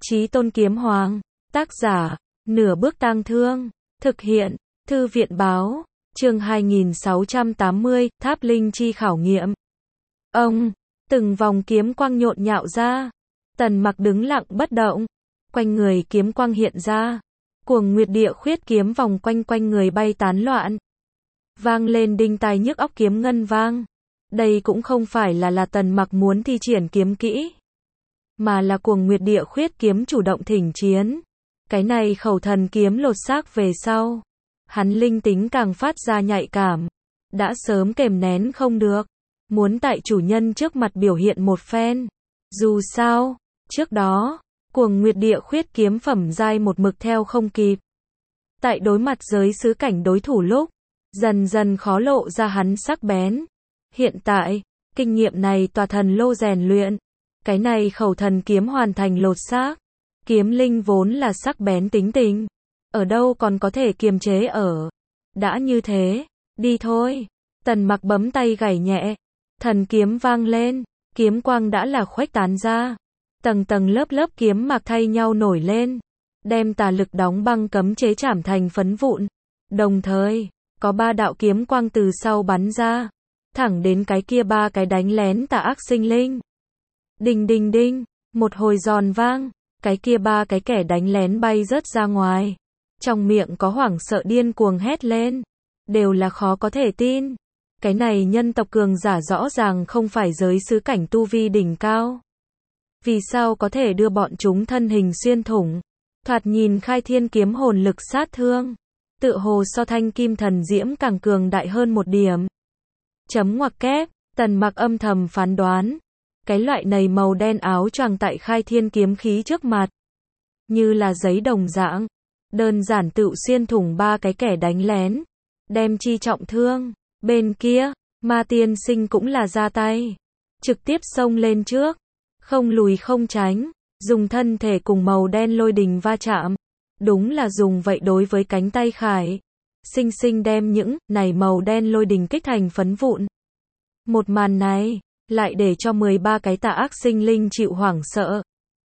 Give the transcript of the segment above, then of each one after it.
Chí Tôn Kiếm Hoàng. Tác giả, Nửa Bước Tang Thương. Thực hiện, Thư viện Báo. Chương 2680, Tháp Linh Chi khảo nghiệm. Ông, từng vòng kiếm quang nhộn nhạo ra. Tần Mặc đứng lặng bất động. Quanh người kiếm quang hiện ra. Cuồng Nguyệt Địa Khuyết kiếm vòng quanh quanh người bay tán loạn. Vang lên đinh tai nhức óc kiếm ngân vang. Đây cũng không phải là Tần Mặc muốn thi triển kiếm kỹ, mà là Cuồng Nguyệt Địa Khuyết kiếm chủ động thỉnh chiến. Cái này khẩu thần kiếm lột xác về sau, hắn linh tính càng phát ra nhạy cảm, đã sớm kềm nén không được, muốn tại chủ nhân trước mặt biểu hiện một phen. Dù sao, trước đó, Cuồng Nguyệt Địa Khuyết kiếm phẩm giai một mực theo không kịp. Tại đối mặt giới xứ cảnh đối thủ lúc, dần dần khó lộ ra hắn sắc bén. Hiện tại, kinh nghiệm này tòa thần lô rèn luyện, cái này khẩu thần kiếm hoàn thành lột xác. Kiếm linh vốn là sắc bén tính tình, ở đâu còn có thể kiềm chế ở. Đã như thế, đi thôi. Tần Mặc bấm tay gảy nhẹ, thần kiếm vang lên, kiếm quang đã là khuếch tán ra. Tầng tầng lớp lớp kiếm mạc thay nhau nổi lên, đem tà lực đóng băng cấm chế chảm thành phấn vụn. Đồng thời, có 3 đạo kiếm quang từ sau bắn ra, thẳng đến cái kia 3 cái đánh lén tà ác sinh linh. Đinh đinh đinh, một hồi giòn vang, cái kia 3 cái kẻ đánh lén bay rớt ra ngoài. Trong miệng có hoảng sợ điên cuồng hét lên, đều là khó có thể tin. Cái này nhân tộc cường giả rõ ràng không phải giới xứ cảnh tu vi đỉnh cao. Vì sao có thể đưa bọn chúng thân hình xuyên thủng? Thoạt nhìn khai thiên kiếm hồn lực sát thương, tựa hồ so thanh kim thần diễm càng cường đại hơn một điểm. Chấm ngoặc kép, Tần Mặc âm thầm phán đoán. Cái loại này màu đen áo choàng tại khai thiên kiếm khí trước mặt, như là giấy đồng dạng, đơn giản tựu xuyên thủng 3 cái kẻ đánh lén, đem chi trọng thương. Bên kia, Ma Tiên Sinh cũng là ra tay, trực tiếp xông lên trước, không lùi không tránh, dùng thân thể cùng màu đen lôi đình va chạm. Đúng là dùng vậy đối với cánh tay khải, sinh sinh đem những này màu đen lôi đình kích thành phấn vụn. Một màn này lại để cho 13 cái tà ác sinh linh chịu hoảng sợ.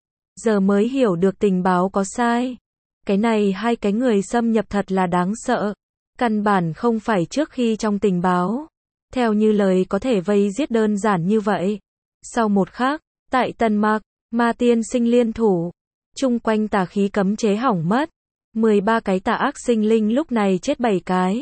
Giờ mới hiểu được tình báo có sai. Cái này 2 cái người xâm nhập thật là đáng sợ. Căn bản không phải trước khi trong tình báo, theo như lời có thể vây giết đơn giản như vậy. Sau một khắc, tại Tần Mặc, Ma Tiên Sinh liên thủ, chung quanh tà khí cấm chế hỏng mất. 13 cái tà ác sinh linh lúc này chết 7 cái.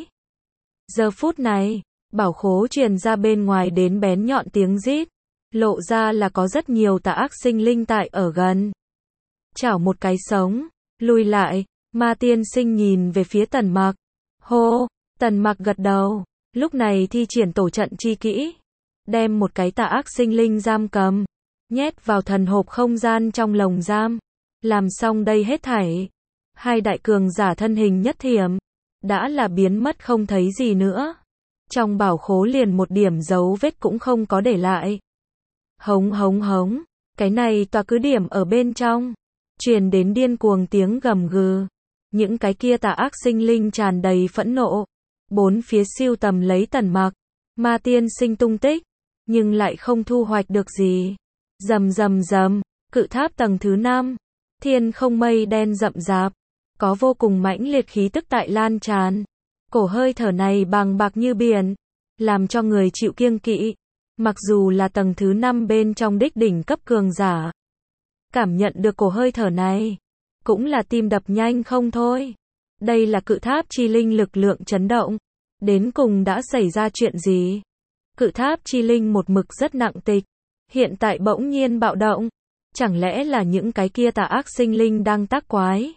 Giờ phút này, bảo khố truyền ra bên ngoài đến bén nhọn tiếng rít, lộ ra là có rất nhiều tà ác sinh linh tại ở gần. Chảo một cái sống, lùi lại. Ma Tiên Sinh nhìn về phía Tần Mặc. Hô, Tần Mặc gật đầu, lúc này thi triển tổ trận chi kỹ, đem một cái tà ác sinh linh giam cầm, nhét vào thần hộp không gian trong lồng giam. Làm xong đây hết thảy, 2 đại cường giả thân hình nhất thiểm, đã là biến mất không thấy gì nữa. Trong bảo khố liền một điểm dấu vết cũng không có để lại. Hống hống hống, cái này tòa cứ điểm ở bên trong, truyền đến điên cuồng tiếng gầm gừ. Những cái kia tà ác sinh linh tràn đầy phẫn nộ, bốn phía siêu tầm lấy Tần Mặc, Ma Tiên Sinh tung tích, nhưng lại không thu hoạch được gì. Rầm rầm rầm, cự tháp tầng thứ 5, thiên không mây đen rậm rạp, có vô cùng mãnh liệt khí tức tại lan tràn. Cổ hơi thở này bàng bạc như biển, làm cho người chịu kiêng kỵ. Mặc dù là tầng thứ 5 bên trong đích đỉnh cấp cường giả, cảm nhận được cổ hơi thở này, cũng là tim đập nhanh không thôi. Đây là cự tháp chi linh lực lượng chấn động. Đến cùng đã xảy ra chuyện gì? Cự tháp chi linh một mực rất nặng tịch, hiện tại bỗng nhiên bạo động. Chẳng lẽ là những cái kia tà ác sinh linh đang tác quái?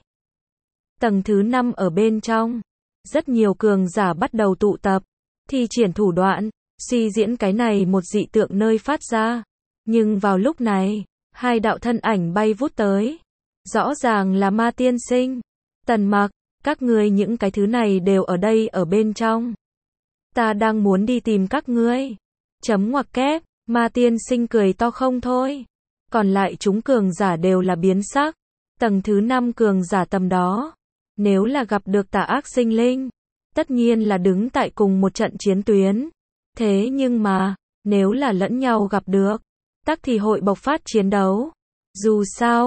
Tầng thứ 5 ở bên trong, rất nhiều cường giả bắt đầu tụ tập, thi triển thủ đoạn, suy diễn cái này một dị tượng nơi phát ra. Nhưng vào lúc này, 2 đạo thân ảnh bay vút tới. Rõ ràng là Ma Tiên Sinh, Tần Mặc, các ngươi những cái thứ này đều ở đây ở bên trong. Ta đang muốn đi tìm các ngươi. Chấm ngoặc kép, Ma Tiên Sinh cười to không thôi. Còn lại chúng cường giả đều là biến sắc. Tầng thứ 5 cường giả tầm đó, nếu là gặp được tà ác sinh linh, tất nhiên là đứng tại cùng một trận chiến tuyến. Thế nhưng mà, nếu là lẫn nhau gặp được, tắc thì hội bộc phát chiến đấu. Dù sao,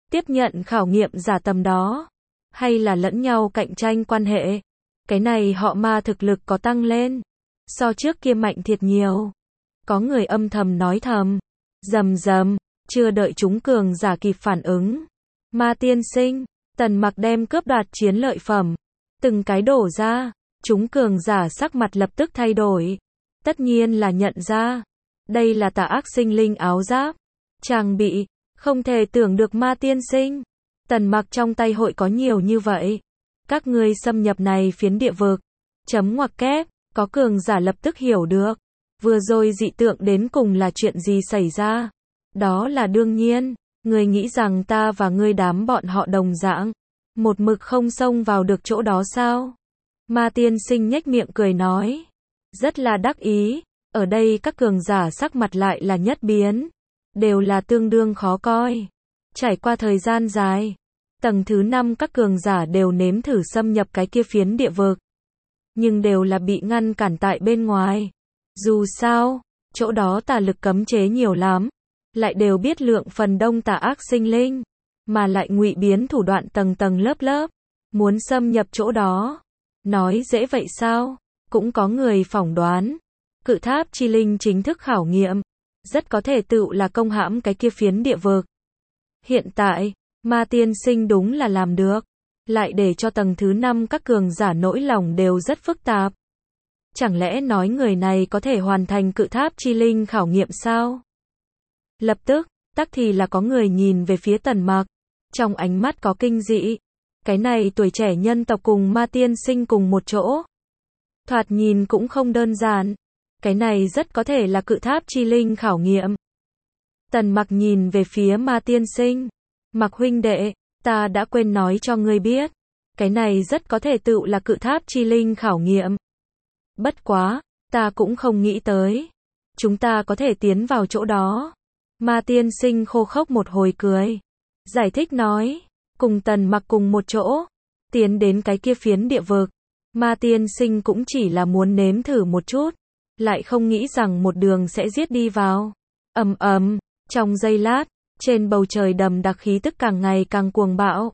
tiếp nhận khảo nghiệm giả tầm đó, hay là lẫn nhau cạnh tranh quan hệ. Cái này họ Ma thực lực có tăng lên, so trước kia mạnh thiệt nhiều. Có người âm thầm nói thầm, rầm rầm, chưa đợi chúng cường giả kịp phản ứng. Ma tiên sinh, Tần Mặc đem cướp đoạt chiến lợi phẩm, từng cái đổ ra, chúng cường giả sắc mặt lập tức thay đổi. Tất nhiên là nhận ra, đây là tà ác sinh linh áo giáp, trang bị, không thể tưởng được Ma tiên sinh. Tần Mặc trong tay hội có nhiều như vậy. Các ngươi xâm nhập này phiến địa vực. Chấm ngoặc kép, có cường giả lập tức hiểu được. Vừa rồi dị tượng đến cùng là chuyện gì xảy ra? Đó là đương nhiên, ngươi nghĩ rằng ta và ngươi đám bọn họ đồng dạng, một mực không xông vào được chỗ đó sao? Ma tiên sinh nhếch miệng cười nói, rất là đắc ý. Ở đây các cường giả sắc mặt lại là nhất biến, đều là tương đương khó coi. Trải qua thời gian dài, tầng thứ 5 các cường giả đều nếm thử xâm nhập cái kia phiến địa vực, nhưng đều là bị ngăn cản tại bên ngoài. Dù sao, chỗ đó tà lực cấm chế nhiều lắm, lại đều biết lượng phần đông tà ác sinh linh, mà lại ngụy biến thủ đoạn tầng tầng lớp lớp, muốn xâm nhập chỗ đó. Nói dễ vậy sao? Cũng có người phỏng đoán, cự tháp chi linh chính thức khảo nghiệm, rất có thể tựu là công hãm cái kia phiến địa vực. Hiện tại, Ma tiên sinh đúng là làm được, lại để cho tầng thứ 5 các cường giả nỗi lòng đều rất phức tạp. Chẳng lẽ nói người này có thể hoàn thành cự tháp chi linh khảo nghiệm sao? Lập tức, tắc thì là có người nhìn về phía Tần Mặc, trong ánh mắt có kinh dị. Cái này tuổi trẻ nhân tộc cùng Ma tiên sinh cùng một chỗ, thoạt nhìn cũng không đơn giản. Cái này rất có thể là cự tháp chi linh khảo nghiệm. Tần Mặc nhìn về phía Ma tiên sinh, Mặc huynh đệ, ta đã quên nói cho ngươi biết, cái này rất có thể tựu là cự tháp chi linh khảo nghiệm. Bất quá, ta cũng không nghĩ tới, chúng ta có thể tiến vào chỗ đó. Ma tiên sinh khô khốc một hồi cười, giải thích nói, cùng Tần Mặc cùng một chỗ, tiến đến cái kia phiến địa vực. Ma tiên sinh cũng chỉ là muốn nếm thử một chút, lại không nghĩ rằng một đường sẽ giết đi vào. Ầm ầm, trong giây lát, trên bầu trời đầm đặc khí tức càng ngày càng cuồng bạo,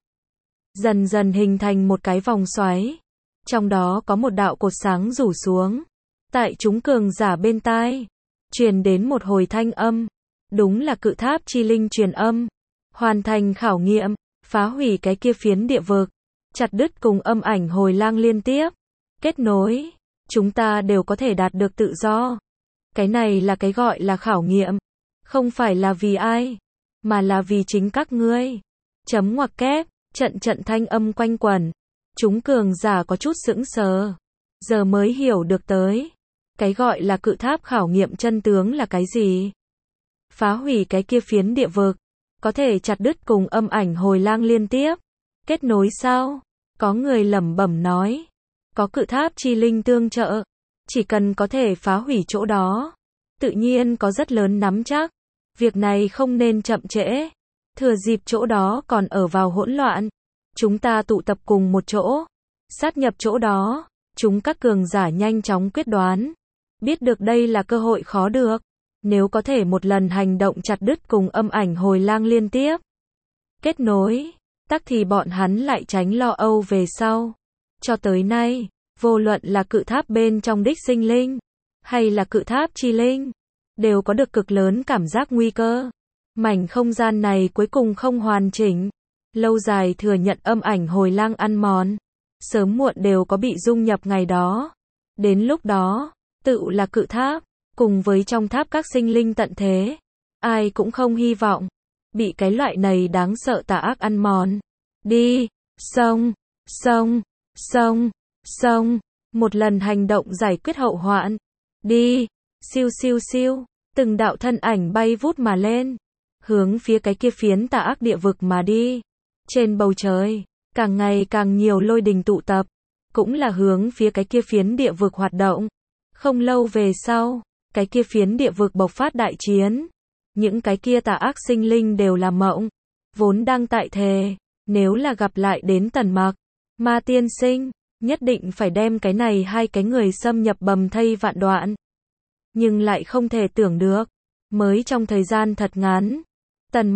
dần dần hình thành một cái vòng xoáy. Trong đó có một đạo cột sáng rủ xuống. Tại chúng cường giả bên tai, truyền đến một hồi thanh âm. Đúng là cự tháp chi linh truyền âm. Hoàn thành khảo nghiệm, phá hủy cái kia phiến địa vực, chặt đứt cùng âm ảnh hồi lang liên tiếp. Kết nối, chúng ta đều có thể đạt được tự do. Cái này là cái gọi là khảo nghiệm. Không phải là vì ai, mà là vì chính các ngươi. Chấm ngoặc kép, trận trận thanh âm quanh quẩn. Chúng cường giả có chút sững sờ, giờ mới hiểu được tới. Cái gọi là cự tháp khảo nghiệm chân tướng là cái gì? Phá hủy cái kia phiến địa vực, có thể chặt đứt cùng âm ảnh hồi lang liên tiếp. Kết nối sao? Có người lẩm bẩm nói. Có cự tháp chi linh tương trợ, chỉ cần có thể phá hủy chỗ đó, tự nhiên có rất lớn nắm chắc. Việc này không nên chậm trễ. Thừa dịp chỗ đó còn ở vào hỗn loạn, chúng ta tụ tập cùng một chỗ, sát nhập chỗ đó. Chúng các cường giả nhanh chóng quyết đoán, biết được đây là cơ hội khó được. Nếu có thể một lần hành động chặt đứt cùng âm ảnh hồi lang liên tiếp, kết nối, tắc thì bọn hắn lại tránh lo âu về sau. Cho tới nay, vô luận là cự tháp bên trong đích sinh linh, hay là cự tháp chi linh, đều có được cực lớn cảm giác nguy cơ. Mảnh không gian này cuối cùng không hoàn chỉnh, lâu dài thừa nhận âm ảnh hồi lang ăn mòn, sớm muộn đều có bị dung nhập ngày đó. Đến lúc đó, tựu là cự tháp, cùng với trong tháp các sinh linh tận thế, ai cũng không hy vọng bị cái loại này đáng sợ tà ác ăn mòn. Đi, xông, xông, xông, xông, một lần hành động giải quyết hậu hoạn. Đi, siêu siêu siêu, từng đạo thân ảnh bay vút mà lên, hướng phía cái kia phiến tà ác địa vực mà đi. Trên bầu trời, càng ngày càng nhiều lôi đình tụ tập, cũng là hướng phía cái kia phiến địa vực hoạt động. Không lâu về sau, cái kia phiến địa vực bộc phát đại chiến. Những cái kia tà ác sinh linh đều là mộng, vốn đang tại thề, nếu là gặp lại đến Tần Mặc, Ma tiên sinh, nhất định phải đem cái này hai cái người xâm nhập bầm thây vạn đoạn. Nhưng lại không thể tưởng được, mới trong thời gian thật ngắn, Tần Mặc,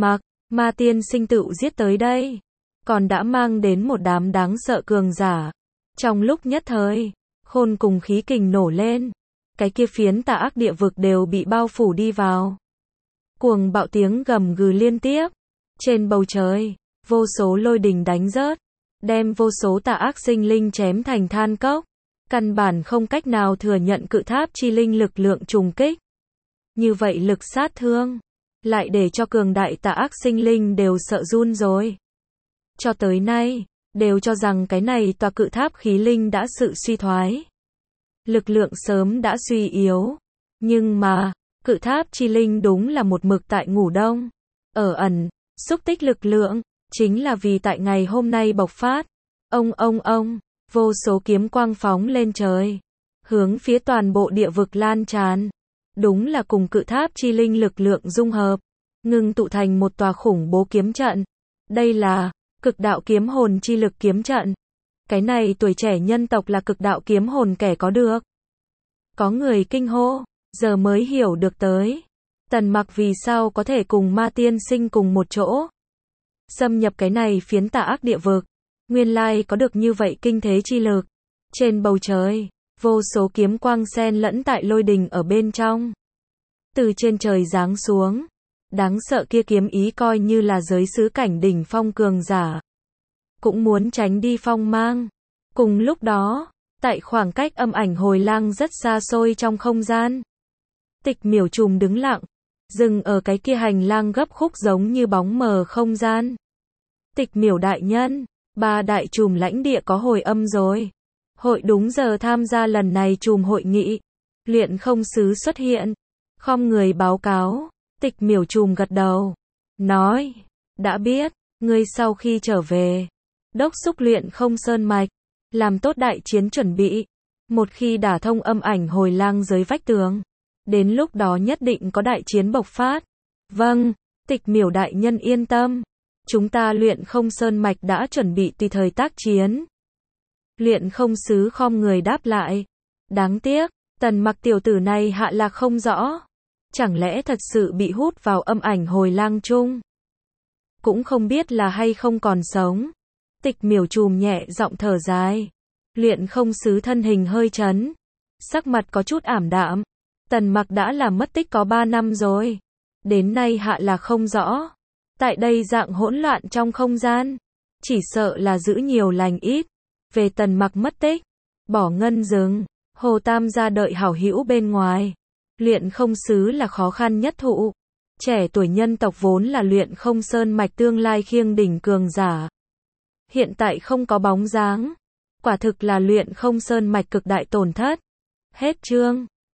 Ma tiên sinh tựu giết tới đây, còn đã mang đến một đám đáng sợ cường giả. Trong lúc nhất thời, khôn cùng khí kình nổ lên, cái kia phiến tà ác địa vực đều bị bao phủ đi vào. Cuồng bạo tiếng gầm gừ liên tiếp, trên bầu trời, vô số lôi đình đánh rớt, đem vô số tà ác sinh linh chém thành than cốc, căn bản không cách nào thừa nhận cự tháp chi linh lực lượng trùng kích. Như vậy lực sát thương, lại để cho cường đại tà ác sinh linh đều sợ run rồi. Cho tới nay, đều cho rằng cái này tòa cự tháp khí linh đã sự suy thoái. Lực lượng sớm đã suy yếu. Nhưng mà, cự tháp chi linh đúng là một mực tại ngủ đông. Ở ẩn, xúc tích lực lượng, chính là vì tại ngày hôm nay bộc phát. Ông, vô số kiếm quang phóng lên trời. Hướng phía toàn bộ địa vực lan tràn. Đúng là cùng cự tháp chi linh lực lượng dung hợp. Ngưng tụ thành một tòa khủng bố kiếm trận. Đây là cực đạo kiếm hồn chi lực kiếm trận. Cái này tuổi trẻ nhân tộc là cực đạo kiếm hồn kẻ có được. Có người kinh hô, giờ mới hiểu được tới. Tần Mặc vì sao có thể cùng ma tiên sinh cùng một chỗ. Xâm nhập cái này phiến tà ác địa vực. Nguyên lai có được như vậy kinh thế chi lực. Trên bầu trời, vô số kiếm quang xen lẫn tại lôi đình ở bên trong. Từ trên trời giáng xuống. Đáng sợ kia kiếm ý coi như là giới xứ cảnh đỉnh phong cường giả. Cũng muốn tránh đi phong mang. Cùng lúc đó, tại khoảng cách âm ảnh hồi lang rất xa xôi trong không gian. Tịch Miểu Trùm đứng lặng, dừng ở cái kia hành lang gấp khúc giống như bóng mờ không gian. Tịch Miểu đại nhân, 3 đại trùm lãnh địa có hồi âm rồi. Hội đúng giờ tham gia lần này trùm hội nghị. Luyện không sứ xuất hiện. Khom người báo cáo. Tịch Miểu Trùm gật đầu. Nói, đã biết, ngươi sau khi trở về. Đốc xúc luyện không sơn mạch. Làm tốt đại chiến chuẩn bị. Một khi đả thông âm ảnh hồi lang dưới vách tường. Đến lúc đó nhất định có đại chiến bộc phát. Vâng, Tịch Miểu đại nhân yên tâm. Chúng ta luyện không sơn mạch đã chuẩn bị tùy thời tác chiến. Luyện không sứ khom người đáp lại. Đáng tiếc, Tần Mặc tiểu tử này hạ lạc không rõ. Chẳng lẽ thật sự bị hút vào âm ảnh hồi lang chung? Cũng không biết là hay không còn sống. Tịch Miểu Trùm nhẹ giọng thở dài. Luyện không sứ thân hình hơi chấn. Sắc mặt có chút ảm đạm. Tần Mặc đã làm mất tích có 3 năm rồi. Đến nay hạ là không rõ. Tại đây dạng hỗn loạn trong không gian. Chỉ sợ là giữ nhiều lành ít. Về Tần Mặc mất tích. Bỏ ngân rừng. Hồ Tam gia đợi hảo hữu bên ngoài. Luyện không sứ là khó khăn nhất thụ. Trẻ tuổi nhân tộc vốn là luyện không sơn mạch tương lai khiêng đỉnh cường giả. Hiện tại không có bóng dáng. Quả thực là luyện không sơn mạch cực đại tổn thất. Hết chương.